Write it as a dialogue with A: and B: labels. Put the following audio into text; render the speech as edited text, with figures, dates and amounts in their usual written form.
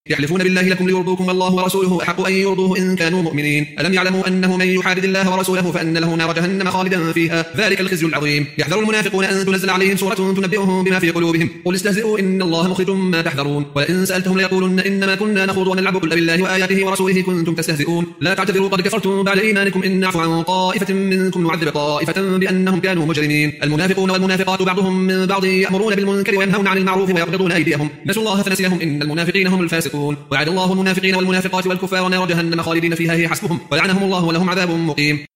A: يحلفون بالله لكم ليرضوكم والله ورسوله أحق أن يرضوه إن كانوا مؤمنين ألم يعلموا أنه من يحادد الله ورسوله فأن له نار جهنم خالدا فيها ذلك الخزي العظيم. يحذر المنافقون أن تنزل عليهم سورة تنبئهم بما في قلوبهم قل استهزئوا إن الله مخرج ما تحذرون ولئن سألتهم ليقولن إنما كنا نخوض ونلعب قل بالله وآياته ورسوله كنتم تستهزئون لا تعتذروا قد كفرتم بعد إيمانكم إن نعفو عن طائفة منكم نعذب طائفة بأنهم كانوا مجرمين. المنافقون والمنافقات بعضهم من بعض يأمرون بالمنكر وينهون عن المعروف ويقبضون أيديهم نسوا الله فنسيهم إن المنافقين هم الفاسقون. وعد الله المنافقين والمنافقات والكفار نار جهنم خالدين فيها هي حسبهم ولعنهم الله ولهم عذاب مقيم.